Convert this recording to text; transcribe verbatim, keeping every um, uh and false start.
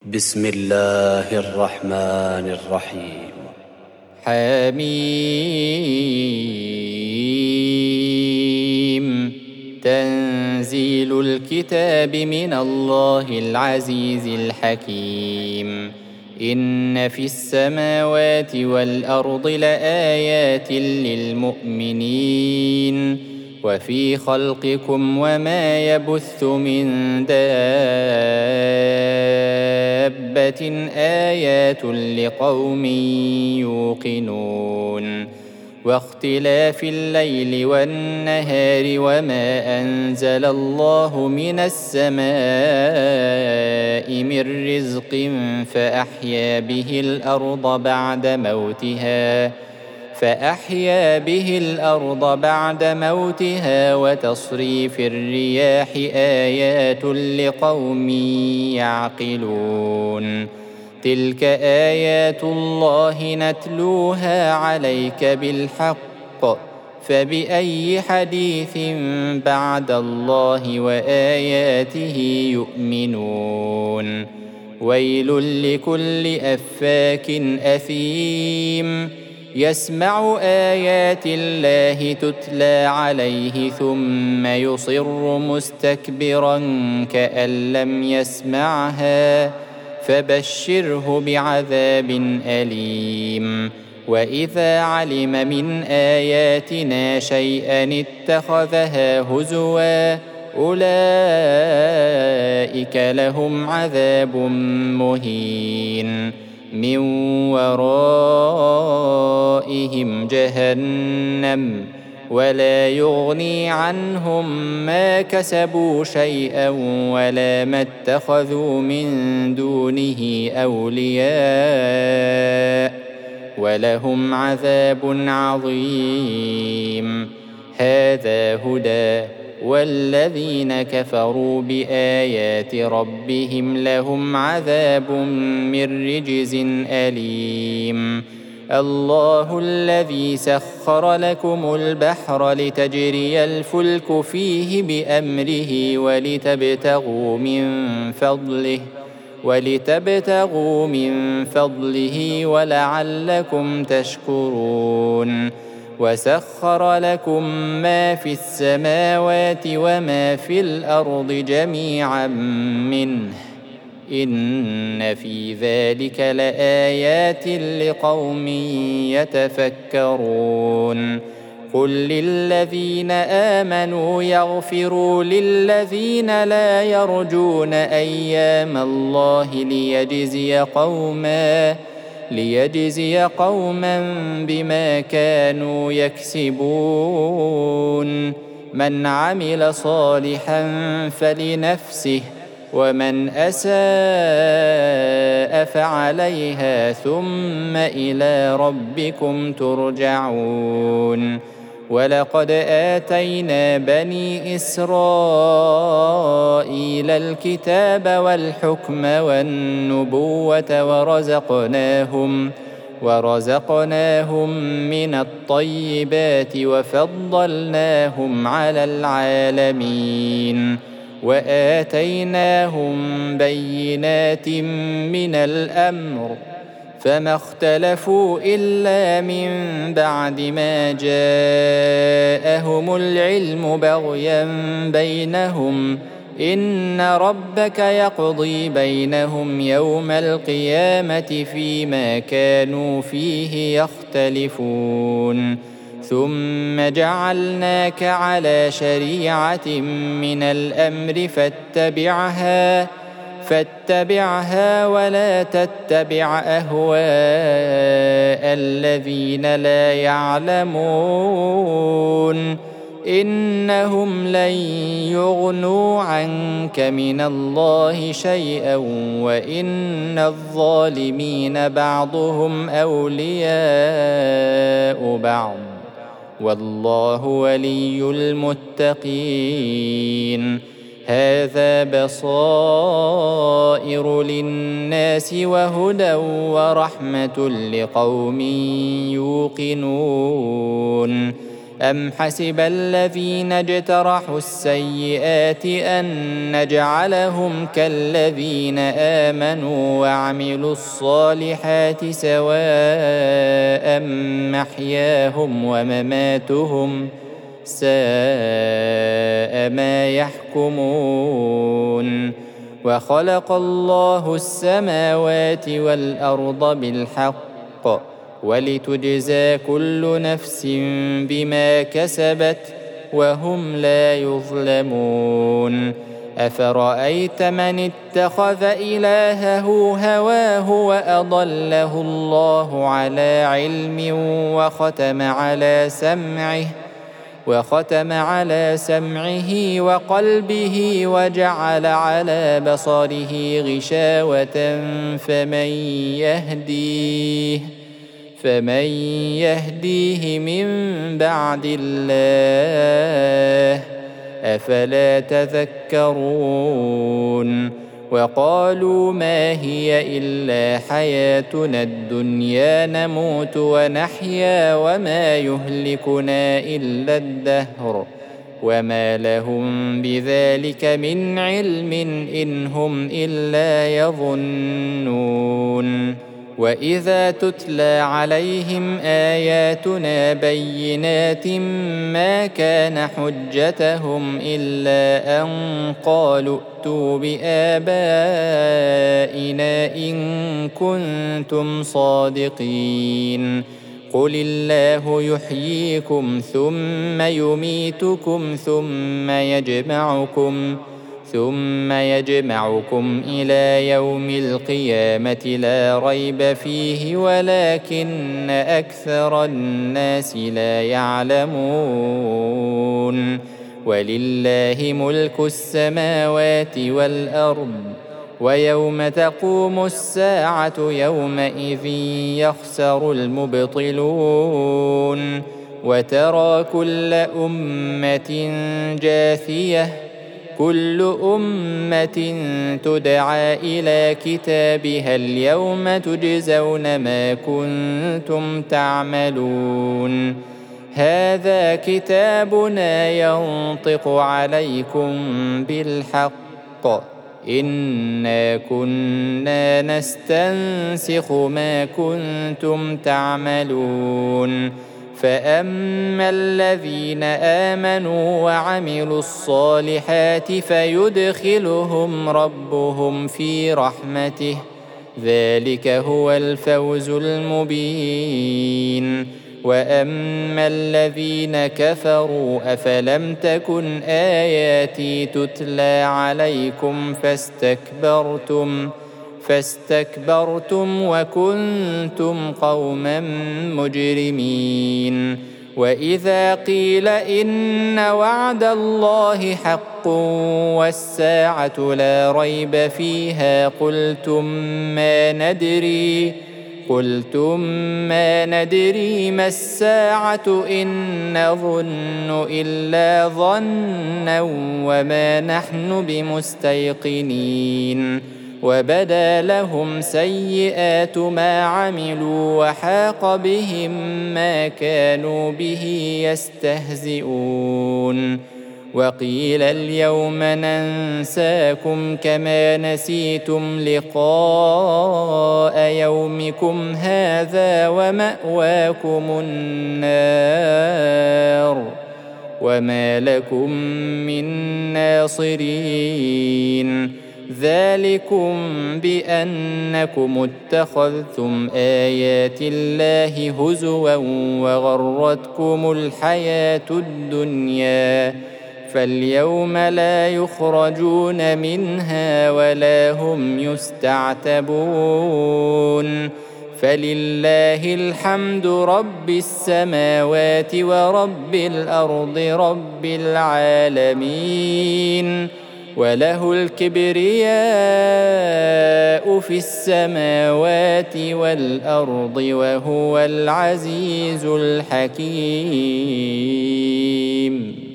بسم الله الرحمن الرحيم. حميم. تنزيل الكتاب من الله العزيز الحكيم. إن في السماوات والأرض لآيات للمؤمنين وفي خلقكم وما يبث من دابة آيات لقوم يوقنون. واختلاف الليل والنهار وما أنزل الله من السماء من رزق فأحيا به الأرض بعد موتها فأحيا به الأرض بعد موتها وتصريف الرياح آيات لقوم يعقلون. تلك آيات الله نتلوها عليك بالحق فبأي حديث بعد الله وآياته يؤمنون. ويل لكل أفاك أثيم يسمع آيات الله تتلى عليه ثم يصر مستكبرا كأن لم يسمعها فبشره بعذاب أليم. وإذا علم من آياتنا شيئا اتخذها هزوا أولئك لهم عذاب مهين من ورائهم جهنم ولا يغني عنهم ما كسبوا شيئا ولا ما اتخذوا من دونه أولياء ولهم عذاب عظيم. هذا هدى والذين كفروا بآيات ربهم لهم عذاب من رجز أليم. الله الذي سخر لكم البحر لتجري الفلك فيه بأمره ولتبتغوا من فضله ولتبتغوا من فضله ولعلكم تشكرون. وسخر لكم ما في السماوات وما في الأرض جميعا منه إن في ذلك لآيات لقوم يتفكرون. قل للذين آمنوا يغفروا للذين لا يرجون أيام الله ليجزي قوما ليجزي قوما بما كانوا يكسبون. من عمل صالحا فلنفسه ومن أساء فعليها ثم إلى ربكم ترجعون. ولقد آتينا بني إسرائيل الكتاب والحكم والنبوة ورزقناهم ورزقناهم من الطيبات وفضلناهم على العالمين وآتيناهم بينات من الأمر فما اختلفوا إلا من بعد ما جاءهم العلم بغيا بينهم إن ربك يقضي بينهم يوم القيامة فيما كانوا فيه يختلفون. ثم جعلناك على شريعة من الأمر فاتبعها فاتبعها ولا تتبع أهواء الذين لا يعلمون إنهم لن يغنوا عنك من الله شيئا وإن الظالمين بعضهم أولياء بعض والله ولي المتقين. هذا بصائر للناس وهدى ورحمة لقوم يوقنون. أم حسب الذين اجترحوا السيئات أن نجعلهم كالذين آمنوا وعملوا الصالحات سواء محياهم ومماتهم ساء ما يحكمون. وخلق الله السماوات والأرض بالحق ولتجزى كل نفس بما كسبت وهم لا يظلمون. أفرأيت من اتخذ إلهه هواه وأضله الله على علم وختم على سمعه وختم على سمعه وقلبه وجعل على بصره غشاوة فمن يهديه فمن يهديه من بعد الله أفلا تذكرون. وقالوا ما هي إلا حياتنا الدنيا نموت ونحيا وما يهلكنا إلا الدهر وما لهم بذلك من علم إن هم إلا يظنون. وإذا تتلى عليهم آياتنا بينات ما كان حجتهم إلا أن قالوا ائتوا بآبائنا إن كنتم صادقين. قل الله يحييكم ثم يميتكم ثم يجمعكم ثم يجمعكم إلى يوم القيامة لا ريب فيه ولكن أكثر الناس لا يعلمون. ولله ملك السماوات والأرض ويوم تقوم الساعة يومئذ يخسر المبطلون. وترى كل أمة جاثية كل أمة تدعى إلى كتابها اليوم تجزون ما كنتم تعملون. هذا كتابنا ينطق عليكم بالحق إنا كنا نستنسخ ما كنتم تعملون. فأما الذين آمنوا وعملوا الصالحات فيدخلهم ربهم في رحمته ذلك هو الفوز المبين. وأما الذين كفروا أفلم تكن آياتي تتلى عليكم فاستكبرتم فاستكبرتم وكنتم قوما مجرمين. وإذا قيل إن وعد الله حق والساعة لا ريب فيها قلتم ما ندري قلتم ما ندري ما الساعة إن نظن إلا ظنا وما نحن بمستيقنين. وبدا لهم سيئات ما عملوا وحاق بهم ما كانوا به يستهزئون. وقيل اليوم ننساكم كما نسيتم لقاء يومكم هذا ومأواكم النار وما لكم من ناصرين. ذلكم بأنكم اتخذتم آيات الله هزوا وغرتكم الحياة الدنيا فاليوم لا يخرجون منها ولا هم يستعتبون. فلله الحمد رب السماوات ورب الأرض رب العالمين وله الكبرياء في السماوات والأرض وهو العزيز الحكيم.